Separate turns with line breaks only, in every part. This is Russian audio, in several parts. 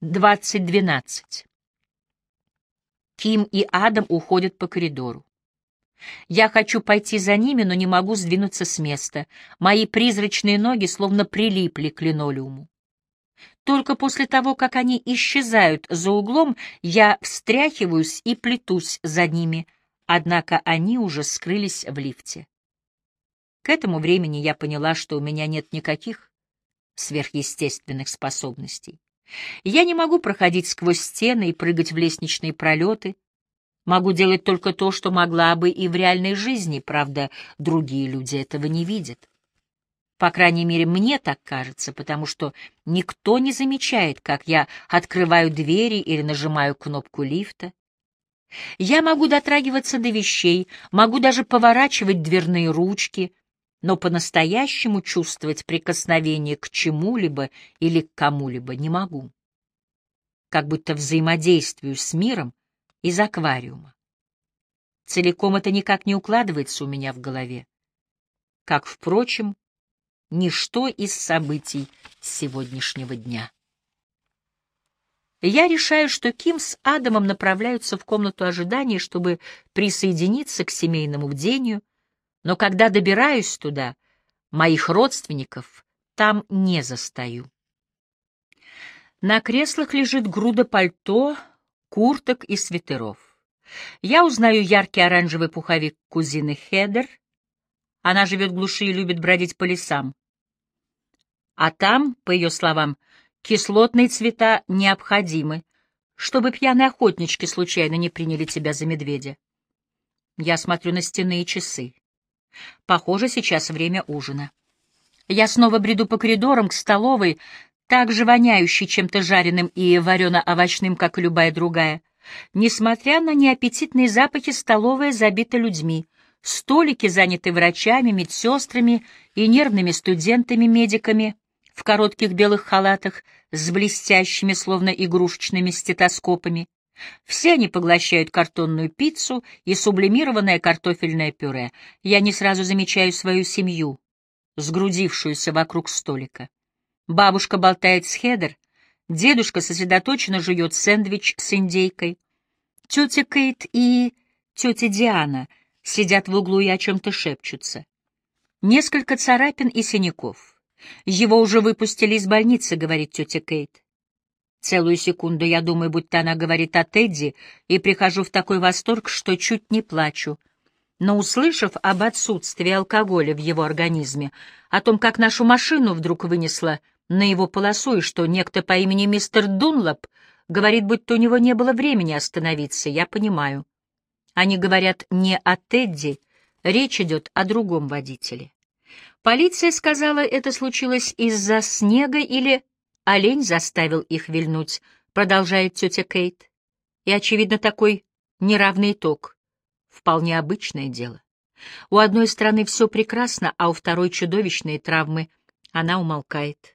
20:12. Ким и Адам уходят по коридору. Я хочу пойти за ними, но не могу сдвинуться с места. Мои призрачные ноги словно прилипли к линолеуму. Только после того, как они исчезают за углом, я встряхиваюсь и плетусь за ними, однако они уже скрылись в лифте. К этому времени я поняла, что у меня нет никаких сверхъестественных способностей. Я не могу проходить сквозь стены и прыгать в лестничные пролеты. Могу делать только то, что могла бы и в реальной жизни, правда, другие люди этого не видят. По крайней мере, мне так кажется, потому что никто не замечает, как я открываю двери или нажимаю кнопку лифта. Я могу дотрагиваться до вещей, могу даже поворачивать дверные ручки, но по-настоящему чувствовать прикосновение к чему-либо или к кому-либо не могу. Как будто взаимодействую с миром из аквариума. Целиком это никак не укладывается у меня в голове. Как, впрочем, ничто из событий сегодняшнего дня. Я решаю, что Ким с Адамом направляются в комнату ожидания, чтобы присоединиться к семейному бдению, но когда добираюсь туда, моих родственников там не застаю. На креслах лежит груда пальто, курток и свитеров. Я узнаю яркий оранжевый пуховик кузины Хедер. Она живет в глуши и любит бродить по лесам. А там, по ее словам, кислотные цвета необходимы, чтобы пьяные охотнички случайно не приняли тебя за медведя. Я смотрю на стенные часы. Похоже, сейчас время ужина. Я снова бреду по коридорам к столовой, так же воняющей чем-то жареным и варено-овощным, как и любая другая. Несмотря на неаппетитные запахи, столовая забита людьми. Столики заняты врачами, медсестрами и нервными студентами-медиками в коротких белых халатах с блестящими, словно игрушечными стетоскопами. Все они поглощают картонную пиццу и сублимированное картофельное пюре. Я не сразу замечаю свою семью, сгрудившуюся вокруг столика. Бабушка болтает с Хедер, дедушка сосредоточенно жует сэндвич с индейкой. Тетя Кейт и тетя Диана сидят в углу и о чем-то шепчутся. Несколько царапин и синяков. Его уже выпустили из больницы, говорит тетя Кейт. Целую секунду я думаю, будто она говорит о Тедди, и прихожу в такой восторг, что чуть не плачу. Но, услышав об отсутствии алкоголя в его организме, о том, как нашу машину вдруг вынесло на его полосу, и что некто по имени мистер Дунлоп говорит, будто у него не было времени остановиться, я понимаю. Они говорят не о Тедди, речь идет о другом водителе. Полиция сказала, это случилось из-за снега или олень заставил их вильнуть, продолжает тетя Кейт. И, очевидно, такой неравный итог. Вполне обычное дело. У одной стороны все прекрасно, а у второй чудовищные травмы. Она умолкает.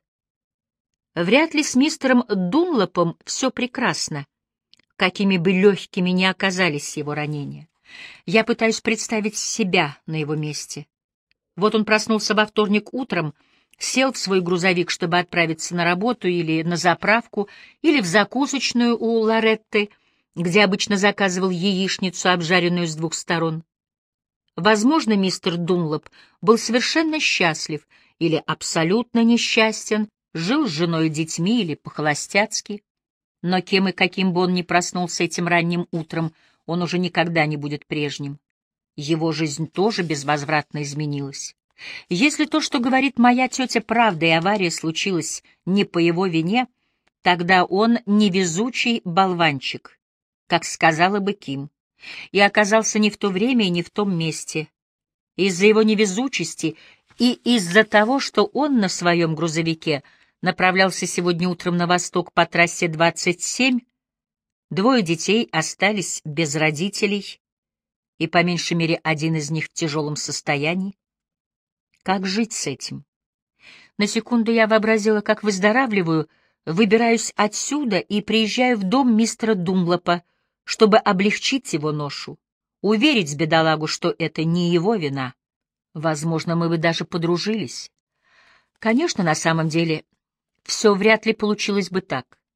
Вряд ли с мистером Дунлопом все прекрасно, какими бы легкими ни оказались его ранения. Я пытаюсь представить себя на его месте. Вот он проснулся во вторник утром, сел в свой грузовик, чтобы отправиться на работу или на заправку, или в закусочную у Лоретты, где обычно заказывал яичницу, обжаренную с двух сторон. Возможно, мистер Дунлоп был совершенно счастлив или абсолютно несчастен, жил с женой и детьми или по-холостяцки. Но кем и каким бы он ни проснулся этим ранним утром, он уже никогда не будет прежним. Его жизнь тоже безвозвратно изменилась. Если то, что говорит моя тетя, правда, и авария случилась не по его вине, тогда он невезучий болванчик, как сказала бы Ким, и оказался не в то время и не в том месте. Из-за его невезучести и из-за того, что он на своем грузовике направлялся сегодня утром на восток по трассе 27, двое детей остались без родителей, и по меньшей мере один из них в тяжелом состоянии. Как жить с этим? На секунду я вообразила, как выздоравливаю, выбираюсь отсюда и приезжаю в дом мистера Дунлопа, чтобы облегчить его ношу, уверить бедолагу, что это не его вина. Возможно, мы бы даже подружились. Конечно, на самом деле, все вряд ли получилось бы так.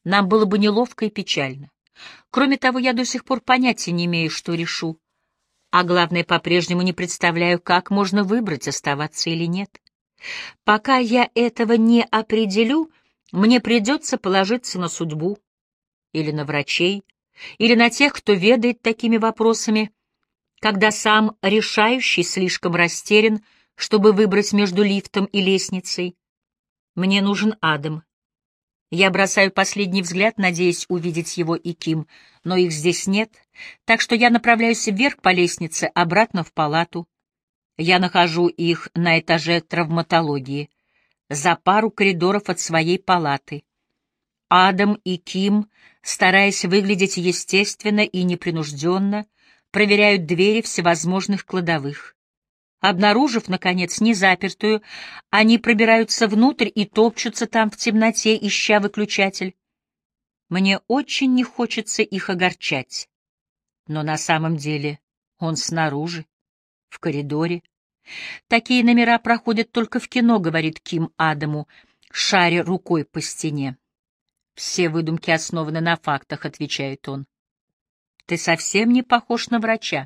Нам было бы неловко и печально. Кроме того, я до сих пор понятия не имею, что решу. А главное, по-прежнему не представляю, как можно выбрать, оставаться или нет. Пока я этого не определю, мне придется положиться на судьбу, или на врачей, или на тех, кто ведает такими вопросами, когда сам решающий слишком растерян, чтобы выбрать между лифтом и лестницей. Мне нужен Адам. Я бросаю последний взгляд, надеясь увидеть его и Ким, но их здесь нет, так что я направляюсь вверх по лестнице, обратно в палату. Я нахожу их на этаже травматологии, за пару коридоров от своей палаты. Адам и Ким, стараясь выглядеть естественно и непринужденно, проверяют двери всевозможных кладовых. Обнаружив, наконец, незапертую, они пробираются внутрь и топчутся там в темноте, ища выключатель. Мне очень не хочется их огорчать, но на самом деле он снаружи, в коридоре. Такие номера проходят только в кино, говорит Ким Адаму, шаря рукой по стене. Все выдумки основаны на фактах, отвечает он. Ты совсем не похож на врача.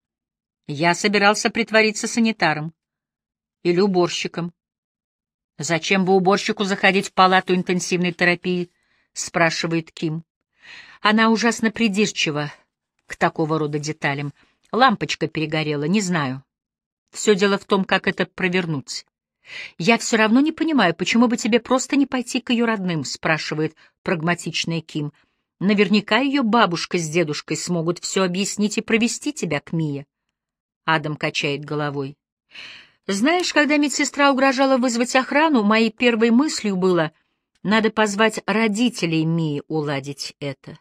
Я собирался притвориться санитаром или уборщиком. Зачем бы уборщику заходить в палату интенсивной терапии, спрашивает Ким. Она ужасно придирчива к такого рода деталям. Лампочка перегорела, не знаю. Все дело в том, как это провернуть. Я все равно не понимаю, почему бы тебе просто не пойти к ее родным, спрашивает прагматичная Ким. Наверняка ее бабушка с дедушкой смогут все объяснить и провести тебя к Мие. Адам качает головой. Знаешь, когда медсестра угрожала вызвать охрану, моей первой мыслью было, надо позвать родителей Мии уладить это.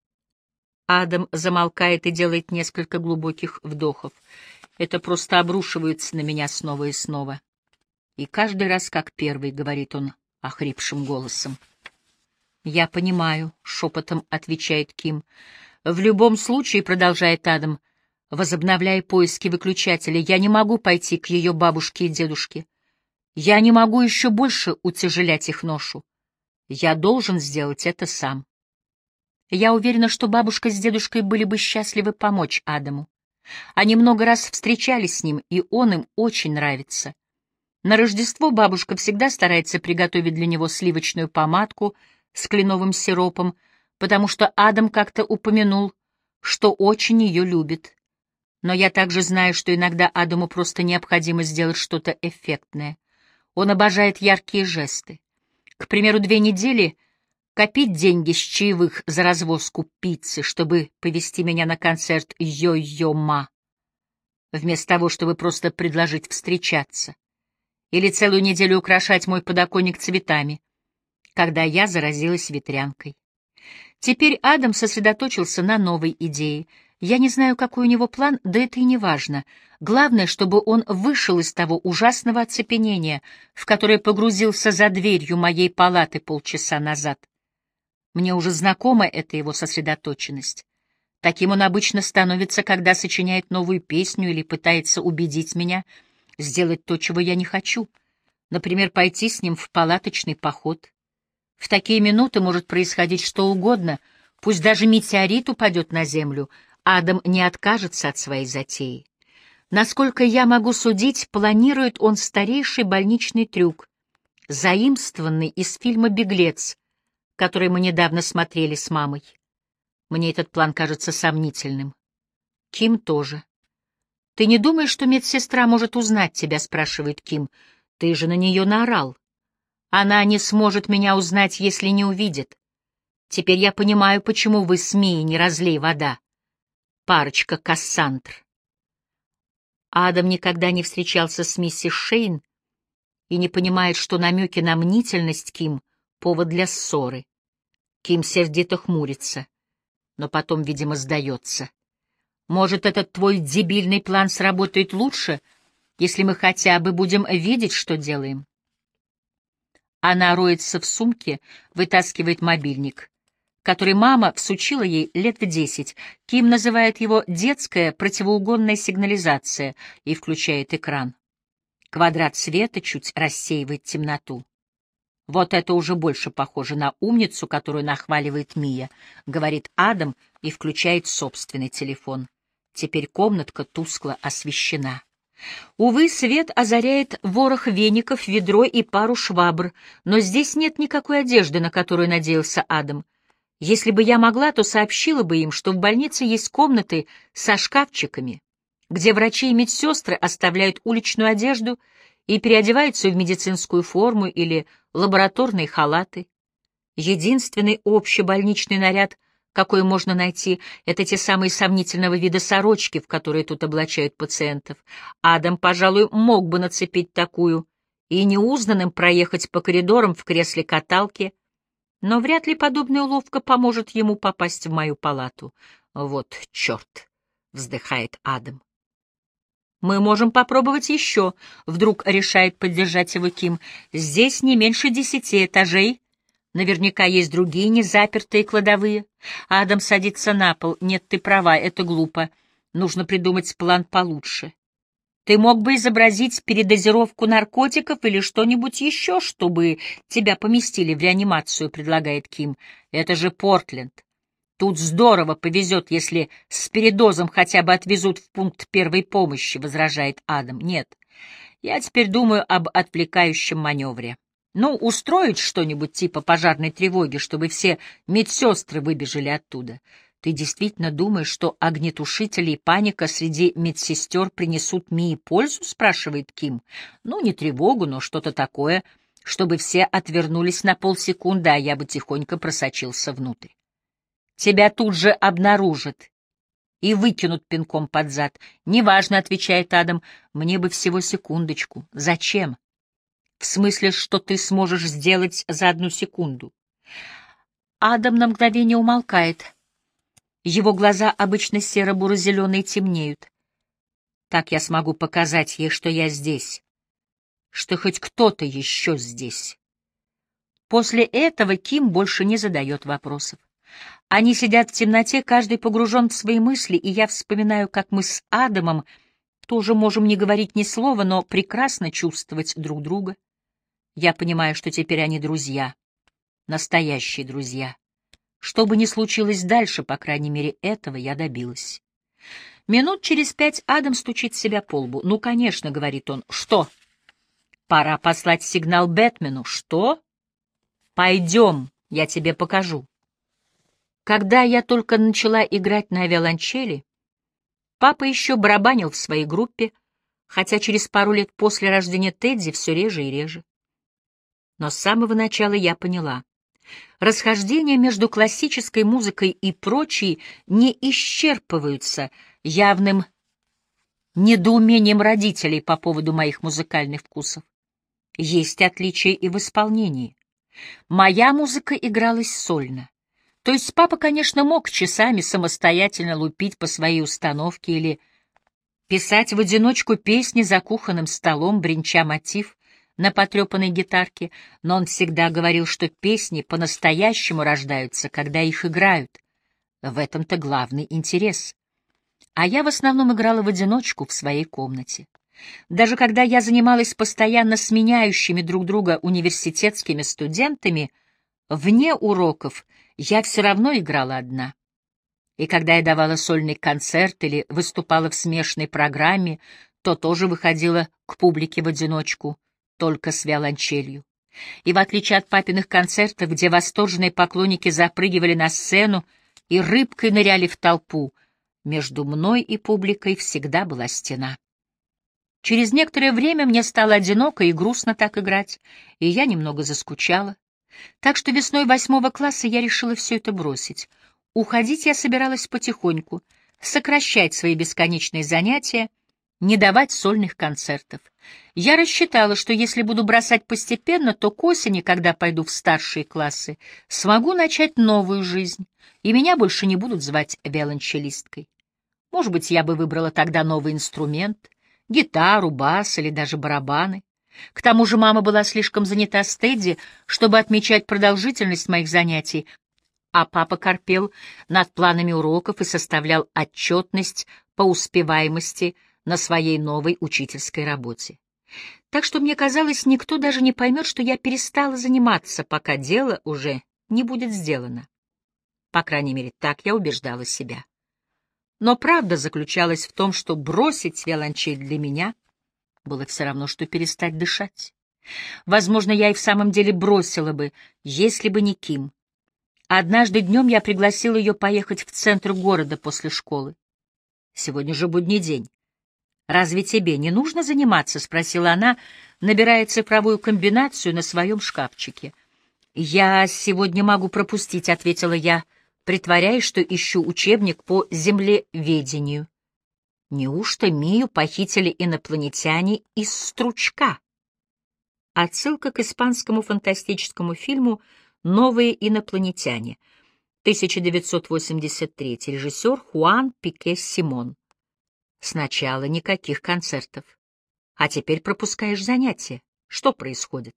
Адам замолкает и делает несколько глубоких вдохов. Это просто обрушивается на меня снова и снова. И каждый раз как первый, говорит он охрипшим голосом. Я понимаю, шепотом отвечает Ким. В любом случае, продолжает Адам, возобновляя поиски выключателя, я не могу пойти к ее бабушке и дедушке. Я не могу еще больше утяжелять их ношу. Я должен сделать это сам. Я уверена, что бабушка с дедушкой были бы счастливы помочь Адаму. Они много раз встречались с ним, и он им очень нравится. На Рождество бабушка всегда старается приготовить для него сливочную помадку с кленовым сиропом, потому что Адам как-то упомянул, что очень ее любит. Но я также знаю, что иногда Адаму просто необходимо сделать что-то эффектное. Он обожает яркие жесты. К примеру, 2 недели копить деньги с чаевых за развозку пиццы, чтобы повезти меня на концерт «Йо-Йо Ма», вместо того, чтобы просто предложить встречаться. Или целую неделю украшать мой подоконник цветами, когда я заразилась ветрянкой. Теперь Адам сосредоточился на новой идее. Я не знаю, какой у него план, да это и не важно. Главное, чтобы он вышел из того ужасного оцепенения, в которое погрузился за дверью моей палаты полчаса назад. Мне уже знакома эта его сосредоточенность. Таким он обычно становится, когда сочиняет новую песню или пытается убедить меня сделать то, чего я не хочу. Например, пойти с ним в палаточный поход. В такие минуты может происходить что угодно, пусть даже метеорит упадет на землю, Адам не откажется от своей затеи. Насколько я могу судить, планирует он старейший больничный трюк, заимствованный из фильма «Беглец», который мы недавно смотрели с мамой. Мне этот план кажется сомнительным. Ким тоже. «Ты не думаешь, что медсестра может узнать тебя?» — спрашивает Ким. «Ты же на нее наорал. Она не сможет меня узнать, если не увидит. Теперь я понимаю, почему вы с Мией не разлей вода. Парочка Кассандр». Адам никогда не встречался с миссис Шейн и не понимает, что намеки на мнительность Ким — повод для ссоры. Ким сердито хмурится, но потом, видимо, сдается. «Может, этот твой дебильный план сработает лучше, если мы хотя бы будем видеть, что делаем?» Она роется в сумке, вытаскивает мобильник, который мама всучила ей лет в 10. Ким называет его «детская противоугонная сигнализация» и включает экран. Квадрат света чуть рассеивает темноту. «Вот это уже больше похоже на умницу, которую нахваливает Мия», — говорит Адам и включает собственный телефон. Теперь комнатка тускло освещена. Увы, свет озаряет ворох веников, ведро и пару швабр, но здесь нет никакой одежды, на которую надеялся Адам. Если бы я могла, то сообщила бы им, что в больнице есть комнаты со шкафчиками, где врачи и медсестры оставляют уличную одежду и переодеваются в медицинскую форму или лабораторные халаты. Единственный общебольничный наряд, какой можно найти, это те самые сомнительного вида сорочки, в которые тут облачают пациентов. Адам, пожалуй, мог бы нацепить такую и неузнанным проехать по коридорам в кресле-каталке, но вряд ли подобная уловка поможет ему попасть в мою палату. Вот черт, вздыхает Адам. «Мы можем попробовать еще», — вдруг решает поддержать его Ким. «Здесь не меньше 10 этажей. Наверняка есть другие незапертые кладовые». Адам садится на пол. «Нет, ты права, это глупо. Нужно придумать план получше. Ты мог бы изобразить передозировку наркотиков или что-нибудь еще, чтобы тебя поместили в реанимацию», — предлагает Ким. «Это же Портленд. Тут здорово повезет, если с передозом хотя бы отвезут в пункт первой помощи», — возражает Адам. «Нет, я теперь думаю об отвлекающем маневре. Ну, устроить что-нибудь типа пожарной тревоги, чтобы все медсестры выбежали оттуда. Ты действительно думаешь, что огнетушители и паника среди медсестер принесут Мии пользу?» — спрашивает Ким. «Ну, не тревогу, но что-то такое, чтобы все отвернулись на полсекунды, а я бы тихонько просочился внутрь. Тебя тут же обнаружат и выкинут пинком под зад. Неважно», — отвечает Адам, — «мне бы всего секундочку». «Зачем?» «В смысле, что ты сможешь сделать за 1 секунду?» Адам на мгновение умолкает. Его глаза, обычно серо-буро-зеленые, темнеют. Так я смогу показать ей, что я здесь, что хоть кто-то еще здесь. После этого Ким больше не задает вопросов. Они сидят в темноте, каждый погружен в свои мысли, и я вспоминаю, как мы с Адамом тоже можем не говорить ни слова, но прекрасно чувствовать друг друга. Я понимаю, что теперь они друзья, настоящие друзья. Что бы ни случилось дальше, по крайней мере, этого я добилась. Минут через 5 Адам стучит себя по лбу. «Ну, конечно», — говорит он. «Что?» «Пора послать сигнал Бэтмену». «Что?» «Пойдем, я тебе покажу». Когда я только начала играть на виолончели, папа еще барабанил в своей группе, хотя через пару лет после рождения Тедди все реже и реже. Но с самого начала я поняла, расхождения между классической музыкой и прочей не исчерпываются явным недоумением родителей по поводу моих музыкальных вкусов. Есть отличия и в исполнении. Моя музыка игралась сольно. То есть папа, конечно, мог часами самостоятельно лупить по своей установке или писать в одиночку песни за кухонным столом, бренча мотив на потрепанной гитарке, но он всегда говорил, что песни по-настоящему рождаются, когда их играют. В этом-то главный интерес. А я в основном играла в одиночку в своей комнате. Даже когда я занималась постоянно сменяющими друг друга университетскими студентами, вне уроков я все равно играла одна. И когда я давала сольный концерт или выступала в смешанной программе, то тоже выходила к публике в одиночку, только с виолончелью. И в отличие от папиных концертов, где восторженные поклонники запрыгивали на сцену и рыбкой ныряли в толпу, между мной и публикой всегда была стена. Через некоторое время мне стало одиноко и грустно так играть, и я немного заскучала. Так что весной 8 класса я решила все это бросить. Уходить я собиралась потихоньку, сокращать свои бесконечные занятия, не давать сольных концертов. Я рассчитала, что если буду бросать постепенно, то к осени, когда пойду в старшие классы, смогу начать новую жизнь, и меня больше не будут звать виолончелисткой. Может быть, я бы выбрала тогда новый инструмент — гитару, бас или даже барабаны. К тому же мама была слишком занята с Тедди, чтобы отмечать продолжительность моих занятий, а папа корпел над планами уроков и составлял отчетность по успеваемости на своей новой учительской работе. Так что, мне казалось, никто даже не поймет, что я перестала заниматься, пока дело уже не будет сделано. По крайней мере, так я убеждала себя. Но правда заключалась в том, что бросить виолончель для меня было все равно, что перестать дышать. Возможно, я и в самом деле бросила бы, если бы не Ким. Однажды днем я пригласила ее поехать в центр города после школы. Сегодня же будний день. «Разве тебе не нужно заниматься?» — спросила она, набирая цифровую комбинацию на своем шкафчике. «Я сегодня могу пропустить», — ответила я, притворяясь, что ищу учебник по землеведению. Неужто Мию похитили инопланетяне из Стручка? Отсылка к испанскому фантастическому фильму «Новые инопланетяне», 1983, режиссер Хуан Пике Симон. Сначала никаких концертов, а теперь пропускаешь занятия. Что происходит?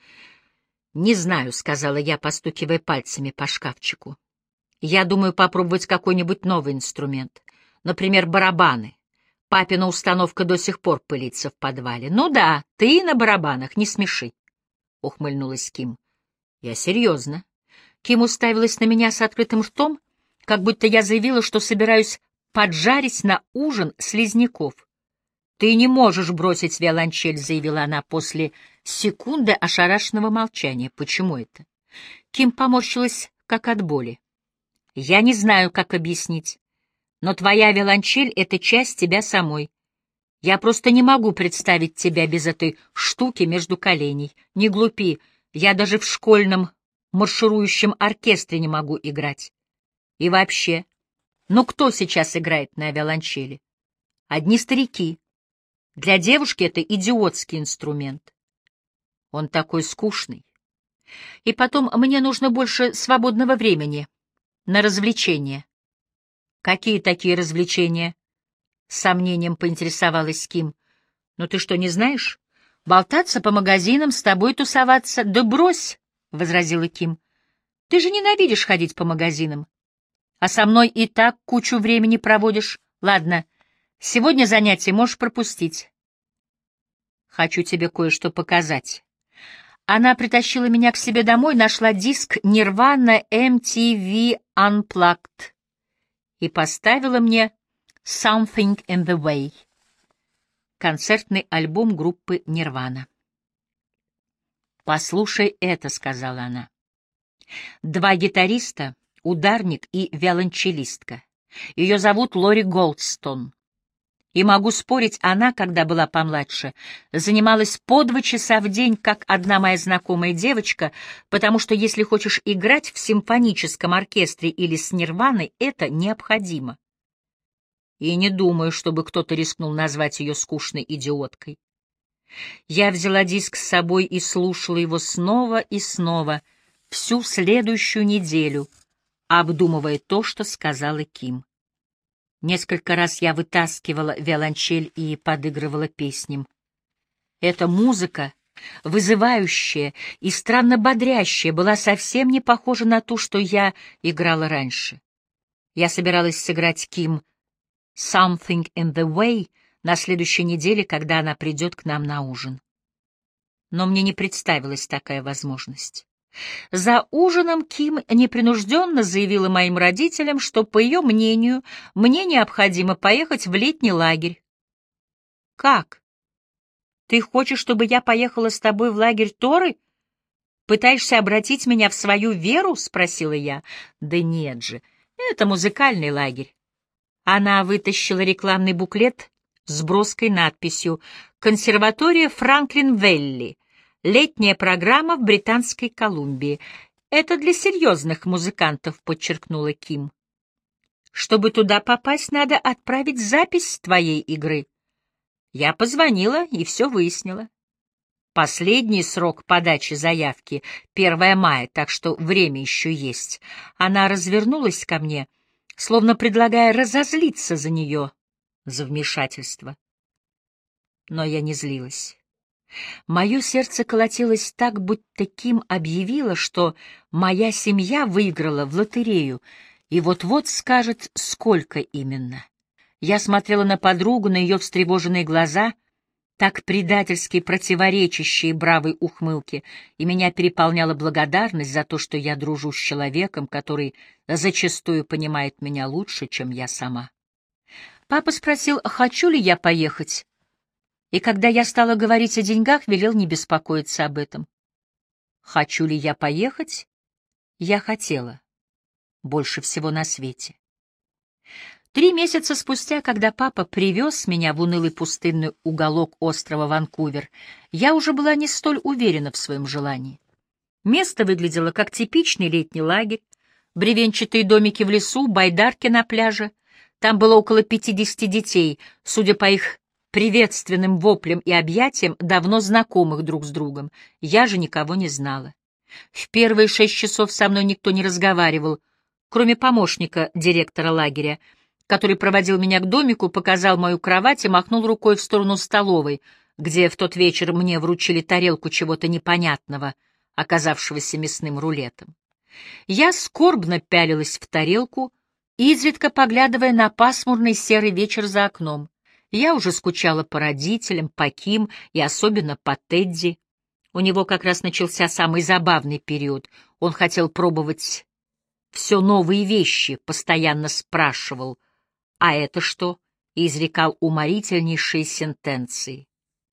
«Не знаю», — сказала я, постукивая пальцами по шкафчику. «Я думаю попробовать какой-нибудь новый инструмент, например, барабаны. Папина установка до сих пор пылится в подвале». «Ну да, ты на барабанах, не смеши», — ухмыльнулась Ким. «Я серьезно». Ким уставилась на меня с открытым ртом, как будто я заявила, что собираюсь поджарить на ужин слизняков. «Ты не можешь бросить виолончель», — заявила она после секунды ошарашенного молчания. «Почему это?» Ким поморщилась, как от боли. «Я не знаю, как объяснить, но твоя виолончель — это часть тебя самой. Я просто не могу представить тебя без этой штуки между коленей. Не глупи, я даже в школьном марширующем оркестре не могу играть. И вообще, ну кто сейчас играет на виолончели? Одни старики. Для девушки это идиотский инструмент. Он такой скучный. И потом мне нужно больше свободного времени на развлечения». «Какие такие развлечения?» — с сомнением поинтересовалась Ким. «Ну ты что, не знаешь? Болтаться по магазинам, с тобой тусоваться?» «Да брось!» — возразила Ким. «Ты же ненавидишь ходить по магазинам. А со мной и так кучу времени проводишь. Ладно, сегодня занятие можешь пропустить. Хочу тебе кое-что показать». Она притащила меня к себе домой, нашла диск Nirvana MTV Unplugged и поставила мне «Something in the Way», концертный альбом группы Nirvana. «Послушай это», — сказала она. Два гитариста, ударник и виолончелистка. Ее зовут Лори Голдстон. И могу спорить, она, когда была помладше, занималась по 2 часа в день, как одна моя знакомая девочка, потому что если хочешь играть в симфоническом оркестре или с Нирваной, это необходимо. И не думаю, чтобы кто-то рискнул назвать ее скучной идиоткой. Я взяла диск с собой и слушала его снова и снова, всю следующую неделю, обдумывая то, что сказала Ким. Несколько раз я вытаскивала виолончель и подыгрывала песням. Эта музыка, вызывающая и странно бодрящая, была совсем не похожа на ту, что я играла раньше. Я собиралась сыграть Ким «Something in the Way» на следующей неделе, когда она придет к нам на ужин. Но мне не представилась такая возможность. За ужином Ким непринужденно заявила моим родителям, что, по ее мнению, мне необходимо поехать в летний лагерь. «Как? Ты хочешь, чтобы я поехала с тобой в лагерь Торы? Пытаешься обратить меня в свою веру?» — спросила я. «Да нет же, это музыкальный лагерь». Она вытащила рекламный буклет с броской надписью «Консерватория Франклин-Велли. Летняя программа в Британской Колумбии. Это для серьезных музыкантов», — подчеркнула Ким. «Чтобы туда попасть, надо отправить запись твоей игры». Я позвонила и все выяснила. Последний срок подачи заявки — 1 мая, так что время еще есть. Она развернулась ко мне, словно предлагая разозлиться за нее, за вмешательство. Но я не злилась. Мое сердце колотилось так, будто Ким объявила, что моя семья выиграла в лотерею и вот-вот скажет, сколько именно. Я смотрела на подругу, на ее встревоженные глаза, так предательски противоречащие бравой ухмылке, и меня переполняла благодарность за то, что я дружу с человеком, который зачастую понимает меня лучше, чем я сама. Папа спросил, хочу ли я поехать, и когда я стала говорить о деньгах, велел не беспокоиться об этом. Хочу ли я поехать? Я хотела. Больше всего на свете. 3 месяца спустя, когда папа привез меня в унылый пустынный уголок острова Ванкувер, я уже была не столь уверена в своем желании. Место выглядело как типичный летний лагерь, бревенчатые домики в лесу, байдарки на пляже. Там было около 50 детей, судя по их приветственным воплям и объятиям, давно знакомых друг с другом. Я же никого не знала. В первые 6 часов со мной никто не разговаривал, кроме помощника директора лагеря, который проводил меня к домику, показал мою кровать и махнул рукой в сторону столовой, где в тот вечер мне вручили тарелку чего-то непонятного, оказавшегося мясным рулетом. Я скорбно пялилась в тарелку, изредка поглядывая на пасмурный серый вечер за окном. Я уже скучала по родителям, по Ким и особенно по Тедди. У него как раз начался самый забавный период. Он хотел пробовать все новые вещи, постоянно спрашивал, «А это что?» и изрекал уморительнейшие сентенции.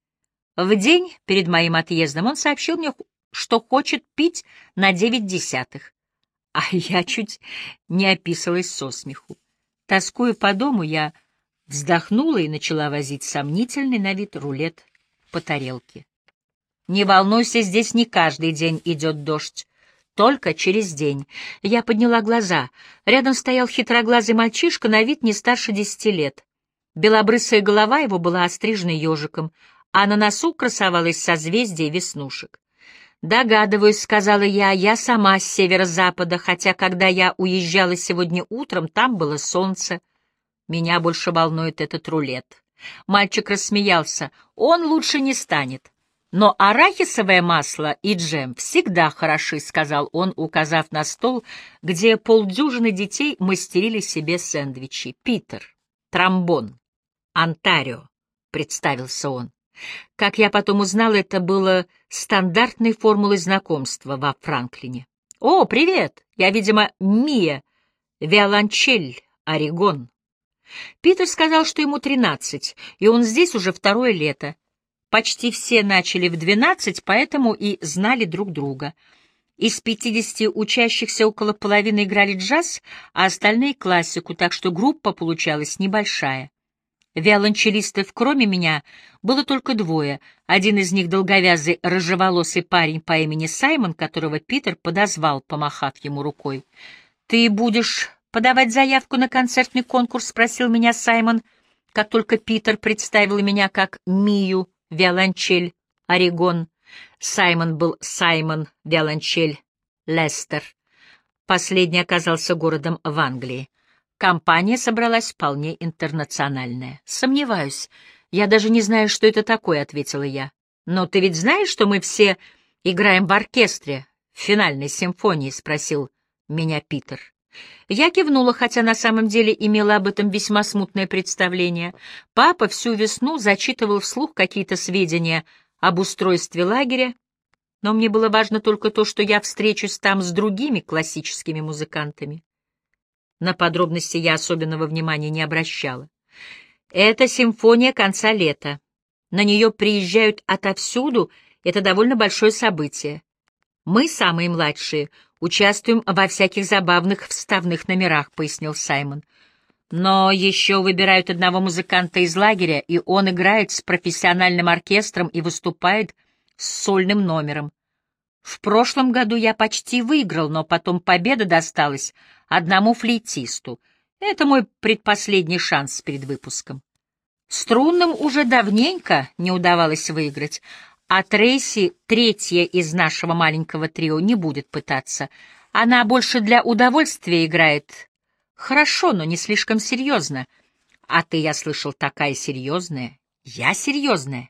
В день перед моим отъездом он сообщил мне, что хочет пить на 0,9, а я чуть не описалась со смеху. Тоскуя по дому, я вздохнула и начала возить сомнительный на вид рулет по тарелке. «Не волнуйся, здесь не каждый день идет дождь. Только через день». Я подняла глаза. Рядом стоял хитроглазый мальчишка, на вид не старше 10 лет. Белобрысая голова его была острижена ежиком, а на носу красовалось созвездие веснушек. «Догадываюсь», — сказала я сама с северо-запада, хотя когда я уезжала сегодня утром, там было солнце. Меня больше волнует этот рулет». Мальчик рассмеялся. «Он лучше не станет. Но арахисовое масло и джем всегда хороши», — сказал он, указав на стол, где полдюжины детей мастерили себе сэндвичи. «Питер, Тромбон, Онтарио», — представился он. Как я потом узнала, это было стандартной формулой знакомства во Франклине. «О, привет! Я, видимо, Мия, виолончель, Орегон». Питер сказал, что ему 13, и он здесь уже 2-е лето. Почти все начали в 12, поэтому и знали друг друга. Из 50 учащихся около половины играли джаз, а остальные — классику, так что группа получалась небольшая. Виолончелистов, кроме меня, было только 2. Один из них — долговязый, рыжеволосый парень по имени Саймон, которого Питер подозвал, помахав ему рукой. «Ты будешь подавать заявку на концертный конкурс?» — спросил меня Саймон, как только Питер представил меня как Мию, виолончель, Орегон. Саймон был Саймон, виолончель, Лестер. Последний оказался городом в Англии. Компания собралась вполне интернациональная. «Сомневаюсь. Я даже не знаю, что это такое», — ответила я. «Но ты ведь знаешь, что мы все играем в оркестре в финальной симфонии?» — спросил меня Питер. Я кивнула, хотя на самом деле имела об этом весьма смутное представление. Папа всю весну зачитывал вслух какие-то сведения об устройстве лагеря, но мне было важно только то, что я встречусь там с другими классическими музыкантами. На подробности я особенного внимания не обращала. Это симфония конца лета. На нее приезжают отовсюду, это довольно большое событие. Мы, самые младшие, участвуем во всяких забавных вставных номерах, — пояснил Саймон. Но еще выбирают одного музыканта из лагеря, и он играет с профессиональным оркестром и выступает с сольным номером. В прошлом году я почти выиграл, но потом победа досталась одному флейтисту. Это мой предпоследний шанс перед выпуском. Струнным уже давненько не удавалось выиграть, а Трейси, 3-я из нашего маленького трио, не будет пытаться. Она больше для удовольствия играет. Хорошо, но не слишком серьезно. А ты, я слышал, такая серьезная. Я серьезная.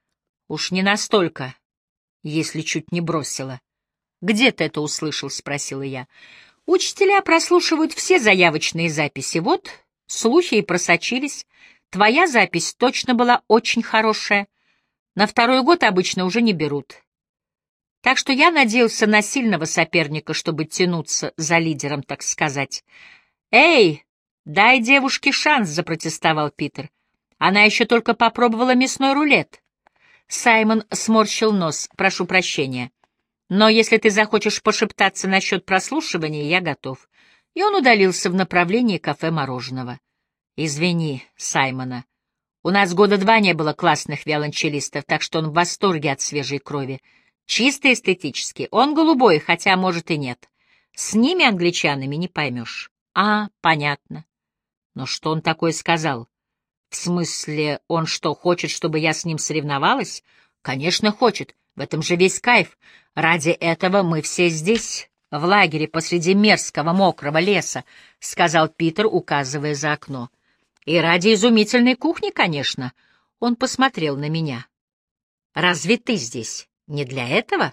Уж не настолько, если чуть не бросила. «Где ты это услышал?» — спросила я. «Учителя прослушивают все заявочные записи. Вот, слухи и просочились. Твоя запись точно была очень хорошая. На второй год обычно уже не берут. Так что я надеялся на сильного соперника, чтобы тянуться за лидером, так сказать. «Эй, дай девушке шанс», — запротестовал Питер. «Она еще только попробовала мясной рулет». Саймон сморщил нос. «Прошу прощения. Но если ты захочешь пошептаться насчет прослушивания, я готов». И он удалился в направлении кафе-мороженого. «Извини, Саймона. У нас года 2 не было классных виолончелистов, так что он в восторге от свежей крови. Чисто эстетически. Он голубой, хотя, может, и нет. С ними, англичанами, не поймешь». «А, понятно. Но что он такое сказал? В смысле, он что, хочет, чтобы я с ним соревновалась? Конечно, хочет. В этом же весь кайф. Ради этого мы все здесь, в лагере посреди мерзкого мокрого леса», — сказал Питер, указывая за окно. «И ради изумительной кухни, конечно». Он посмотрел на меня. «Разве ты здесь не для этого?»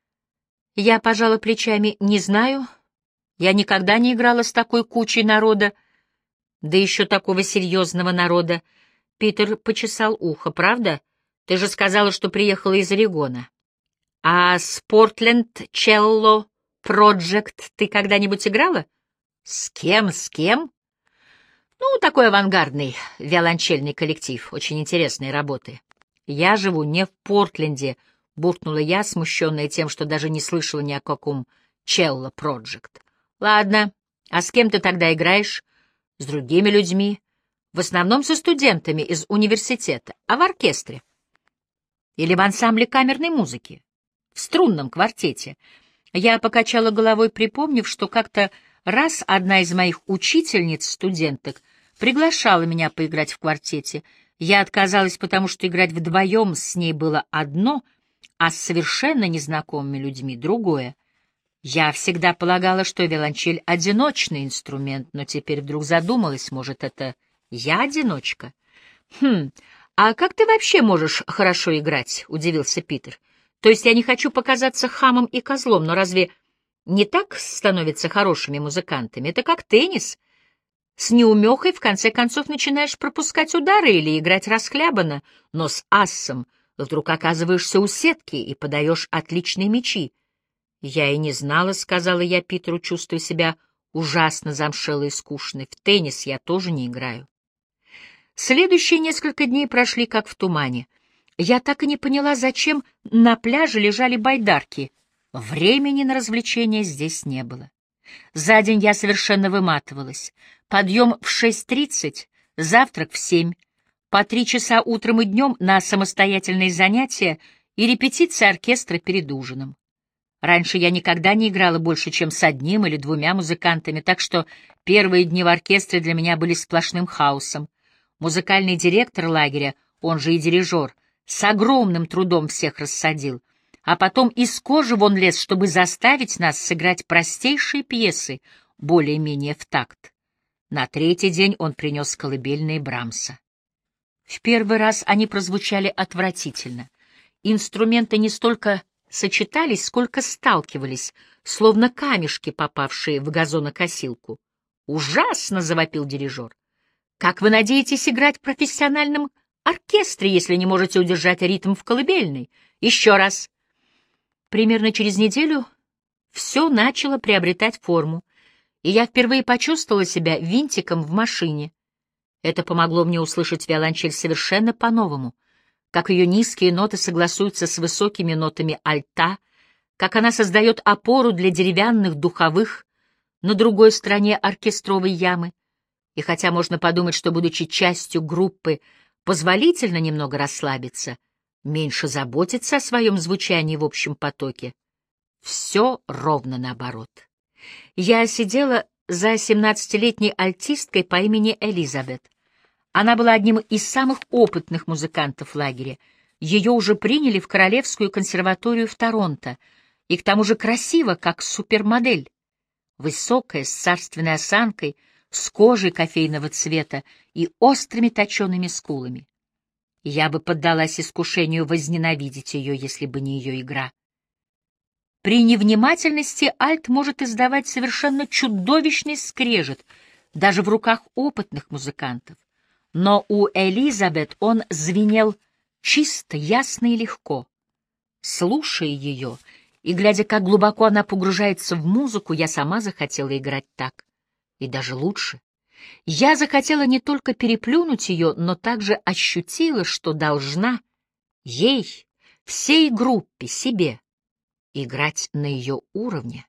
Я пожала плечами. «Не знаю. Я никогда не играла с такой кучей народа, да еще такого серьезного народа». Питер почесал ухо. «Правда? Ты же сказала, что приехала из Орегона. А с Портленд Челло Проджект ты когда-нибудь играла?» «С кем, с кем?» «Ну, такой авангардный виолончельный коллектив, очень интересные работы». «Я живу не в Портленде», — буркнула я, смущенная тем, что даже не слышала ни о каком Челло Проджект. «Ладно, а с кем ты тогда играешь?» «С другими людьми, в основном со студентами из университета, а в оркестре. Или в ансамбле камерной музыки, в струнном квартете». Я покачала головой, припомнив, что как-то раз одна из моих учительниц-студенток приглашала меня поиграть в квартете. Я отказалась, потому что играть вдвоем с ней было одно, а с совершенно незнакомыми людьми — другое. Я всегда полагала, что виолончель — одиночный инструмент, но теперь вдруг задумалась, может, это я одиночка? А как ты вообще можешь хорошо играть?» — удивился Питер. «То есть я не хочу показаться хамом и козлом, но разве не так становятся хорошими музыкантами? Это как теннис. С неумехой в конце концов начинаешь пропускать удары или играть расхлябанно, но с ассом вдруг оказываешься у сетки и подаешь отличные мячи». «Я и не знала», — сказала я Питеру, чувствуя себя ужасно замшелой и скучной. «В теннис я тоже не играю». Следующие несколько дней прошли как в тумане. Я так и не поняла, зачем на пляже лежали байдарки. Времени на развлечения здесь не было. За день я совершенно выматывалась. Подъем в 6:30, завтрак в 7, по 3 часа утром и днем на самостоятельные занятия и репетиции оркестра перед ужином. Раньше я никогда не играла больше, чем с 1 или 2 музыкантами, так что первые дни в оркестре для меня были сплошным хаосом. Музыкальный директор лагеря, он же и дирижер, с огромным трудом всех рассадил, а потом из кожи вон лез, чтобы заставить нас сыграть простейшие пьесы, более-менее в такт. На 3-й день он принес колыбельные Брамса. В первый раз они прозвучали отвратительно. Инструменты не столько сочетались, сколько сталкивались, словно камешки, попавшие в газонокосилку. «Ужасно!» — завопил дирижер. «Как вы надеетесь играть в профессиональном оркестре, если не можете удержать ритм в колыбельной? Еще раз!» Примерно через неделю все начало приобретать форму, и я впервые почувствовала себя винтиком в машине. Это помогло мне услышать виолончель совершенно по-новому, как ее низкие ноты согласуются с высокими нотами альта, как она создает опору для деревянных духовых на другой стороне оркестровой ямы. И хотя можно подумать, что, будучи частью группы, позволительно немного расслабиться, меньше заботиться о своем звучании в общем потоке, все ровно наоборот. Я сидела за 17-летней альтисткой по имени Элизабет. Она была одним из самых опытных музыкантов лагеря. Ее уже приняли в Королевскую консерваторию в Торонто, и к тому же красиво, как супермодель. Высокая, с царственной осанкой, с кожей кофейного цвета и острыми точеными скулами. Я бы поддалась искушению возненавидеть ее, если бы не ее игра. При невнимательности альт может издавать совершенно чудовищный скрежет, даже в руках опытных музыкантов. Но у Элизабет он звенел чисто, ясно и легко. Слушая ее и глядя, как глубоко она погружается в музыку, я сама захотела играть так. И даже лучше. Я захотела не только переплюнуть ее, но также ощутила, что должна ей, всей группе, себе, играть на ее уровне.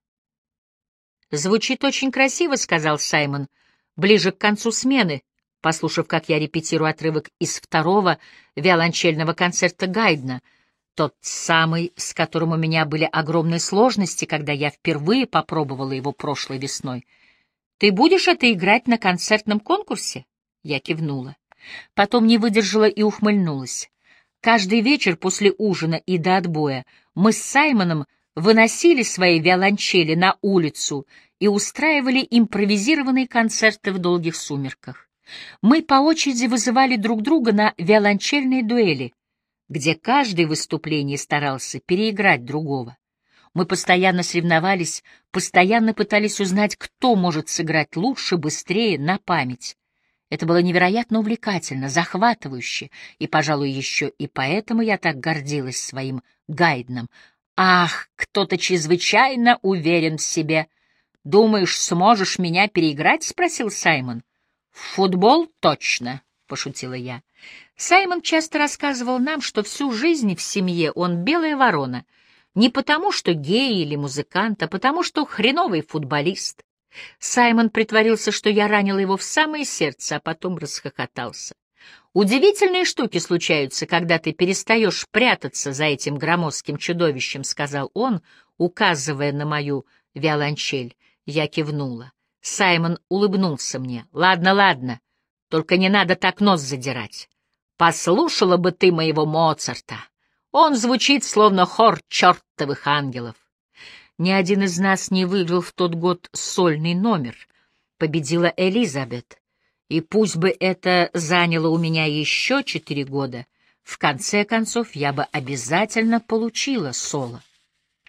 «Звучит очень красиво», — сказал Саймон, ближе к концу смены, послушав, как я репетирую отрывок из второго виолончельного концерта Гайдна, тот самый, с которым у меня были огромные сложности, когда я впервые попробовала его прошлой весной. «Ты будешь это играть на концертном конкурсе?» Я кивнула. Потом не выдержала и ухмыльнулась. Каждый вечер после ужина и до отбоя мы с Саймоном выносили свои виолончели на улицу и устраивали импровизированные концерты в долгих сумерках. Мы по очереди вызывали друг друга на виолончельные дуэли, где каждый в выступлении старался переиграть другого. Мы постоянно соревновались, постоянно пытались узнать, кто может сыграть лучше, быстрее, на память. Это было невероятно увлекательно, захватывающе, и, пожалуй, еще и поэтому я так гордилась своим Гайдном. «Ах, кто-то чрезвычайно уверен в себе. Думаешь, сможешь меня переиграть?» — спросил Саймон. «В футбол точно», — пошутила я. Саймон часто рассказывал нам, что всю жизнь в семье он белая ворона. Не потому, что гей или музыкант, а потому, что хреновый футболист. Саймон притворился, что я ранила его в самое сердце, а потом расхохотался. «Удивительные штуки случаются, когда ты перестаешь прятаться за этим громоздким чудовищем», — сказал он, указывая на мою виолончель. Я кивнула. Саймон улыбнулся мне. «Ладно, ладно, только не надо так нос задирать. Послушала бы ты моего Моцарта. Он звучит, словно хор чертовых ангелов». Ни один из нас не выиграл в тот год сольный номер. Победила Элизабет. И пусть бы это заняло у меня еще 4 года, в конце концов я бы обязательно получила соло.